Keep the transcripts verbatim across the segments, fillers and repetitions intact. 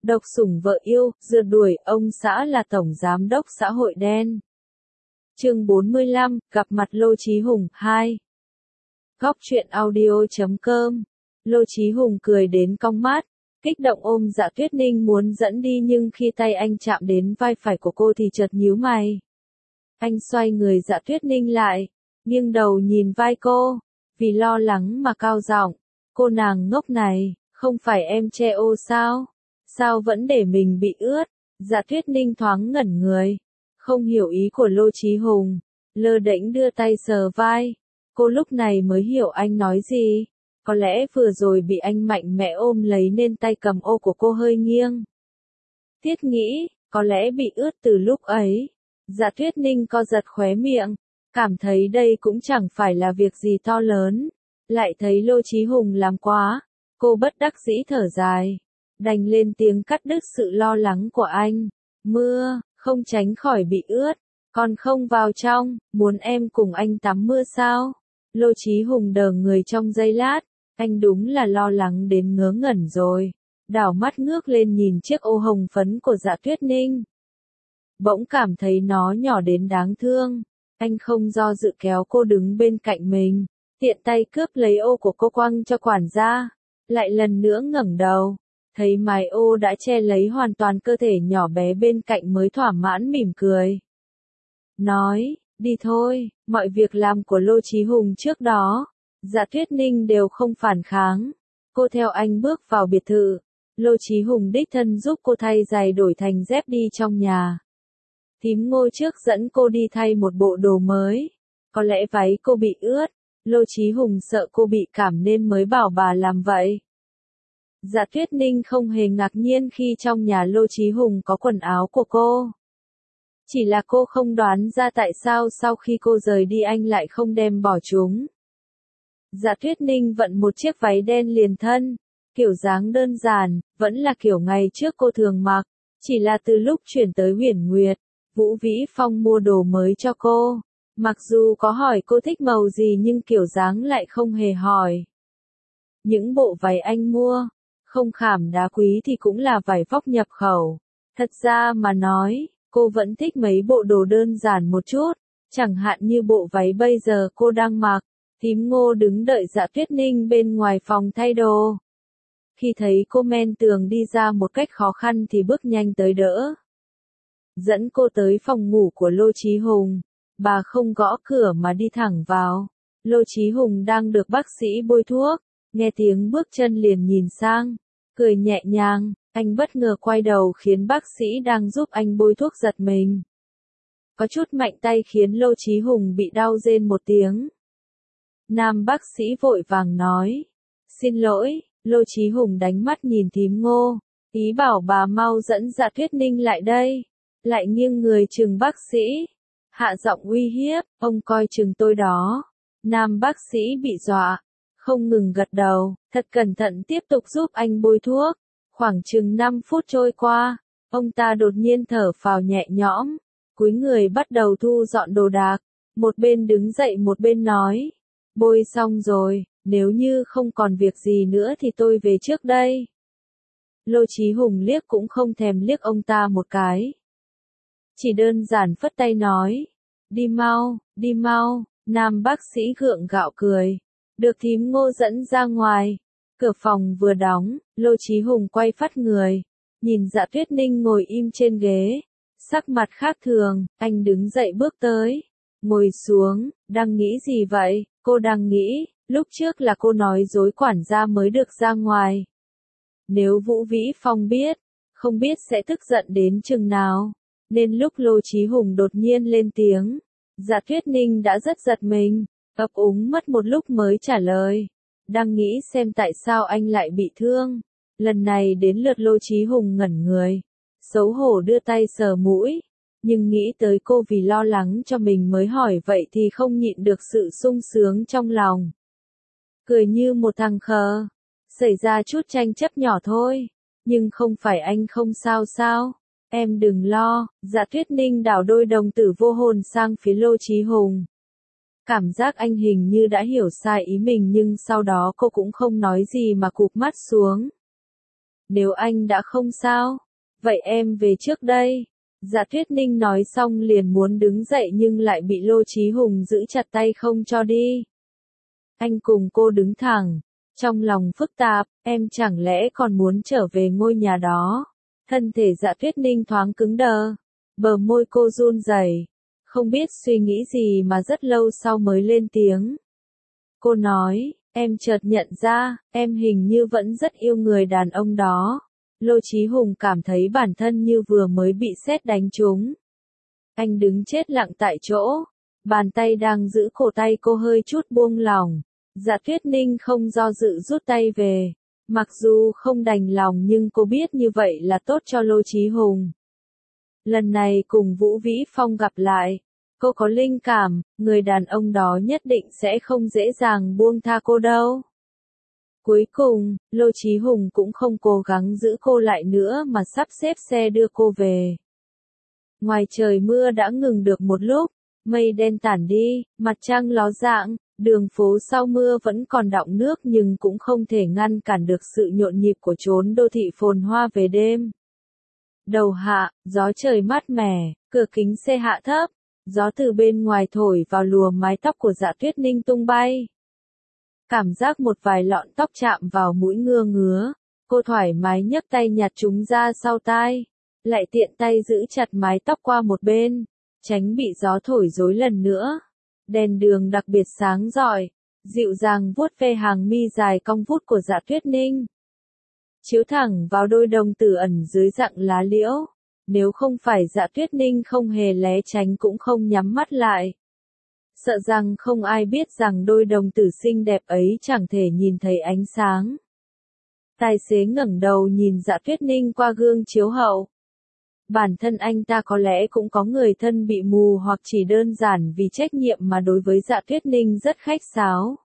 độc sủng vợ yêu, rượt đuổi ông xã là tổng giám đốc xã hội đen. Chương bốn mươi lăm, gặp mặt Lô Chí Hùng, hai. Góc truyện audio chấm com. Lô Chí Hùng cười đến cong mắt, kích động ôm Dạ Tuyết Ninh muốn dẫn đi, nhưng khi tay anh chạm đến vai phải của cô thì chợt nhíu mày. Anh xoay người Dạ Tuyết Ninh lại, nghiêng đầu nhìn vai cô, vì lo lắng mà cao giọng, cô nàng ngốc này, không phải em che ô sao? Sao vẫn để mình bị ướt? Dạ Tuyết Ninh thoáng ngẩn người, không hiểu ý của Lô Chí Hùng, lơ đễnh đưa tay sờ vai. Cô lúc này mới hiểu anh nói gì, có lẽ vừa rồi bị anh mạnh mẽ ôm lấy nên tay cầm ô của cô hơi nghiêng. Thiết nghĩ, có lẽ bị ướt từ lúc ấy. Dạ Tuyết Ninh co giật khóe miệng, cảm thấy đây cũng chẳng phải là việc gì to lớn, lại thấy Lô Chí Hùng làm quá, cô bất đắc dĩ thở dài, đành lên tiếng cắt đứt sự lo lắng của anh. Mưa, không tránh khỏi bị ướt, còn không vào trong, muốn em cùng anh tắm mưa sao? Lô Chí Hùng đờ người trong giây lát, anh đúng là lo lắng đến ngớ ngẩn rồi, đảo mắt ngước lên nhìn chiếc ô hồng phấn của Dạ Tuyết Ninh. Bỗng cảm thấy nó nhỏ đến đáng thương, anh không do dự kéo cô đứng bên cạnh mình, tiện tay cướp lấy ô của cô quăng cho quản gia, lại lần nữa ngẩng đầu, thấy mái ô đã che lấy hoàn toàn cơ thể nhỏ bé bên cạnh mới thỏa mãn mỉm cười. Nói, đi thôi, mọi việc làm của Lô Chí Hùng trước đó, Dạ Tuyết Ninh đều không phản kháng. Cô theo anh bước vào biệt thự, Lô Chí Hùng đích thân giúp cô thay giày đổi thành dép đi trong nhà. Thím Ngô trước dẫn cô đi thay một bộ đồ mới, có lẽ váy cô bị ướt, Lô Chí Hùng sợ cô bị cảm nên mới bảo bà làm vậy. Dạ Tuyết Ninh không hề ngạc nhiên khi trong nhà Lô Chí Hùng có quần áo của cô. Chỉ là cô không đoán ra tại sao sau khi cô rời đi anh lại không đem bỏ chúng. Dạ Tuyết Ninh vận một chiếc váy đen liền thân, kiểu dáng đơn giản, vẫn là kiểu ngày trước cô thường mặc, chỉ là từ lúc chuyển tới Huyền Nguyệt, Vũ Vĩ Phong mua đồ mới cho cô. Mặc dù có hỏi cô thích màu gì nhưng kiểu dáng lại không hề hỏi. Những bộ váy anh mua, không khảm đá quý thì cũng là vải vóc nhập khẩu. Thật ra mà nói, cô vẫn thích mấy bộ đồ đơn giản một chút, chẳng hạn như bộ váy bây giờ cô đang mặc. Thím Ngô đứng đợi Dạ Tuyết Ninh bên ngoài phòng thay đồ. Khi thấy cô men tường đi ra một cách khó khăn thì bước nhanh tới đỡ. Dẫn cô tới phòng ngủ của Lô Chí Hùng, bà không gõ cửa mà đi thẳng vào. Lô Chí Hùng đang được bác sĩ bôi thuốc, nghe tiếng bước chân liền nhìn sang, cười nhẹ nhàng, anh bất ngờ quay đầu khiến bác sĩ đang giúp anh bôi thuốc giật mình. Có chút mạnh tay khiến Lô Chí Hùng bị đau rên một tiếng. Nam bác sĩ vội vàng nói, xin lỗi, Lô Chí Hùng đánh mắt nhìn thím Ngô, ý bảo bà mau dẫn Dạ Tuyết Ninh lại đây, lại nghiêng người chừng bác sĩ, hạ giọng uy hiếp, ông coi chừng tôi đó. Nam bác sĩ bị dọa, không ngừng gật đầu, thật cẩn thận tiếp tục giúp anh bôi thuốc. Khoảng chừng năm phút trôi qua, ông ta đột nhiên thở phào nhẹ nhõm, cúi người bắt đầu thu dọn đồ đạc, một bên đứng dậy một bên nói, bôi xong rồi, nếu như không còn việc gì nữa thì tôi về trước đây. Lô Chí Hùng liếc cũng không thèm liếc ông ta một cái. Chỉ đơn giản phất tay nói, đi mau, đi mau. Nam bác sĩ gượng gạo cười, được thím Ngô dẫn ra ngoài. Cửa phòng vừa đóng, Lô Chí Hùng quay phắt người, nhìn Dạ Tuyết Ninh ngồi im trên ghế, sắc mặt khác thường, anh đứng dậy bước tới, ngồi xuống, đang nghĩ gì vậy? Cô đang nghĩ, lúc trước là cô nói dối quản gia mới được ra ngoài. Nếu Vũ Vĩ Phong biết, không biết sẽ tức giận đến chừng nào, nên lúc Lô Chí Hùng đột nhiên lên tiếng, Dạ Tuyết Ninh đã rất giật mình, ấp úng mất một lúc mới trả lời. Đang nghĩ xem tại sao anh lại bị thương. Lần này đến lượt Lô Chí Hùng ngẩn người, xấu hổ đưa tay sờ mũi, nhưng nghĩ tới cô vì lo lắng cho mình mới hỏi vậy thì không nhịn được sự sung sướng trong lòng. Cười như một thằng khờ, xảy ra chút tranh chấp nhỏ thôi, nhưng không phải anh không sao sao, em đừng lo. Dạ Tuyết Ninh đảo đôi đồng tử vô hồn sang phía Lô Chí Hùng. Cảm giác anh hình như đã hiểu sai ý mình nhưng sau đó cô cũng không nói gì mà cụp mắt xuống. nếu anh đã không sao, vậy em về trước đây. Dạ Tuyết Ninh nói xong liền muốn đứng dậy nhưng lại bị Lô Chí Hùng giữ chặt tay không cho đi. Anh cùng cô đứng thẳng, trong lòng phức tạp, em chẳng lẽ còn muốn trở về ngôi nhà đó. Thân thể Dạ Tuyết Ninh thoáng cứng đờ, bờ môi cô run rẩy, không biết suy nghĩ gì mà rất lâu sau mới lên tiếng. Cô nói, em chợt nhận ra, em hình như vẫn rất yêu người đàn ông đó. Lô Chí Hùng cảm thấy bản thân như vừa mới bị sét đánh trúng. Anh đứng chết lặng tại chỗ, bàn tay đang giữ cổ tay cô hơi chút buông lỏng. Dạ Tuyết Ninh không do dự rút tay về. Mặc dù không đành lòng nhưng cô biết như vậy là tốt cho Lô Chí Hùng. Lần này cùng Vũ Vĩ Phong gặp lại, cô có linh cảm, người đàn ông đó nhất định sẽ không dễ dàng buông tha cô đâu. Cuối cùng, Lô Chí Hùng cũng không cố gắng giữ cô lại nữa mà sắp xếp xe đưa cô về. Ngoài trời mưa đã ngừng được một lúc, mây đen tản đi, mặt trăng ló dạng, đường phố sau mưa vẫn còn đọng nước nhưng cũng không thể ngăn cản được sự nhộn nhịp của chốn đô thị phồn hoa về đêm. Đầu hạ, gió trời mát mẻ, cửa kính xe hạ thấp, gió từ bên ngoài thổi vào lùa mái tóc của Dạ Tuyết Ninh tung bay. Cảm giác một vài lọn tóc chạm vào mũi ngưa ngứa, cô thoải mái nhấc tay nhặt chúng ra sau tai, lại tiện tay giữ chặt mái tóc qua một bên, tránh bị gió thổi rối lần nữa. Đèn đường đặc biệt sáng rọi, dịu dàng vuốt ve hàng mi dài cong vút của Dạ Tuyết Ninh. Chiếu thẳng vào đôi đồng tử ẩn dưới rặng lá liễu, nếu không phải Dạ Tuyết Ninh không hề né tránh cũng không nhắm mắt lại. Sợ rằng không ai biết rằng đôi đồng tử xinh đẹp ấy chẳng thể nhìn thấy ánh sáng. Tài xế ngẩng đầu nhìn Dạ Tuyết Ninh qua gương chiếu hậu. Bản thân anh ta có lẽ cũng có người thân bị mù hoặc chỉ đơn giản vì trách nhiệm mà đối với Dạ Tuyết Ninh rất khách sáo.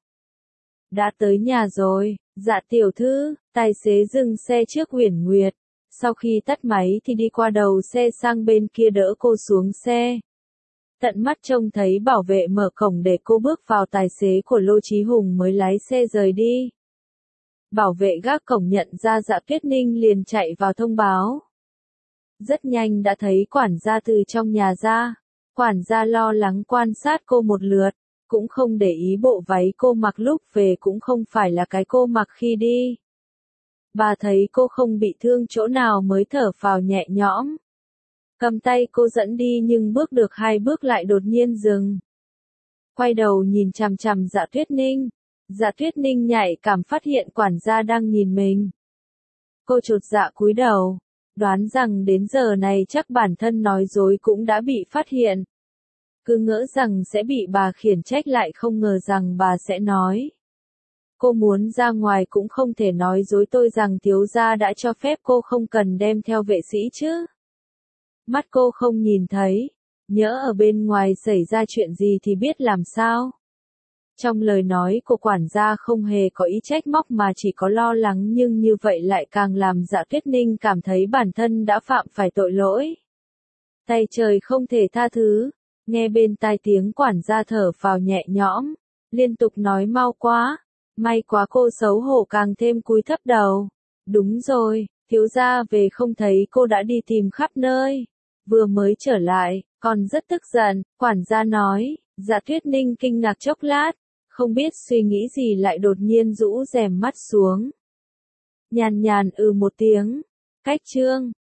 Đã tới nhà rồi, Dạ tiểu thư, tài xế dừng xe trước Uyển Nguyệt. Sau khi tắt máy thì đi qua đầu xe sang bên kia đỡ cô xuống xe. Tận mắt trông thấy bảo vệ mở cổng để cô bước vào, tài xế của Lô Chí Hùng mới lái xe rời đi. Bảo vệ gác cổng nhận ra Dạ Tuyết Ninh liền chạy vào thông báo. Rất nhanh đã thấy quản gia từ trong nhà ra. Quản gia lo lắng quan sát cô một lượt, cũng không để ý bộ váy cô mặc lúc về cũng không phải là cái cô mặc khi đi. Bà thấy cô không bị thương chỗ nào mới thở phào nhẹ nhõm. Cầm tay cô dẫn đi nhưng bước được hai bước lại đột nhiên dừng. Quay đầu nhìn chằm chằm Dạ Tuyết Ninh. Dạ Tuyết Ninh nhạy cảm phát hiện quản gia đang nhìn mình. Cô chột dạ cúi đầu, đoán rằng đến giờ này chắc bản thân nói dối cũng đã bị phát hiện. Cứ ngỡ rằng sẽ bị bà khiển trách lại không ngờ rằng bà sẽ nói. Cô muốn ra ngoài cũng không thể nói dối tôi rằng thiếu gia đã cho phép cô không cần đem theo vệ sĩ chứ. Mắt cô không nhìn thấy, nhỡ ở bên ngoài xảy ra chuyện gì thì biết làm sao. Trong lời nói của quản gia không hề có ý trách móc mà chỉ có lo lắng, nhưng như vậy lại càng làm Dạ Tuyết Ninh cảm thấy bản thân đã phạm phải tội lỗi. Tay trời không thể tha thứ, nghe bên tai tiếng quản gia thở phào nhẹ nhõm, liên tục nói mau quá, may quá, cô xấu hổ càng thêm cúi thấp đầu. Đúng rồi, thiếu gia về không thấy cô đã đi tìm khắp nơi. Vừa mới trở lại, còn rất tức giận, quản gia nói. Dạ Tuyết Ninh kinh ngạc chốc lát, không biết suy nghĩ gì lại đột nhiên rũ rèm mắt xuống. Nhàn nhàn ừ một tiếng. Cách chương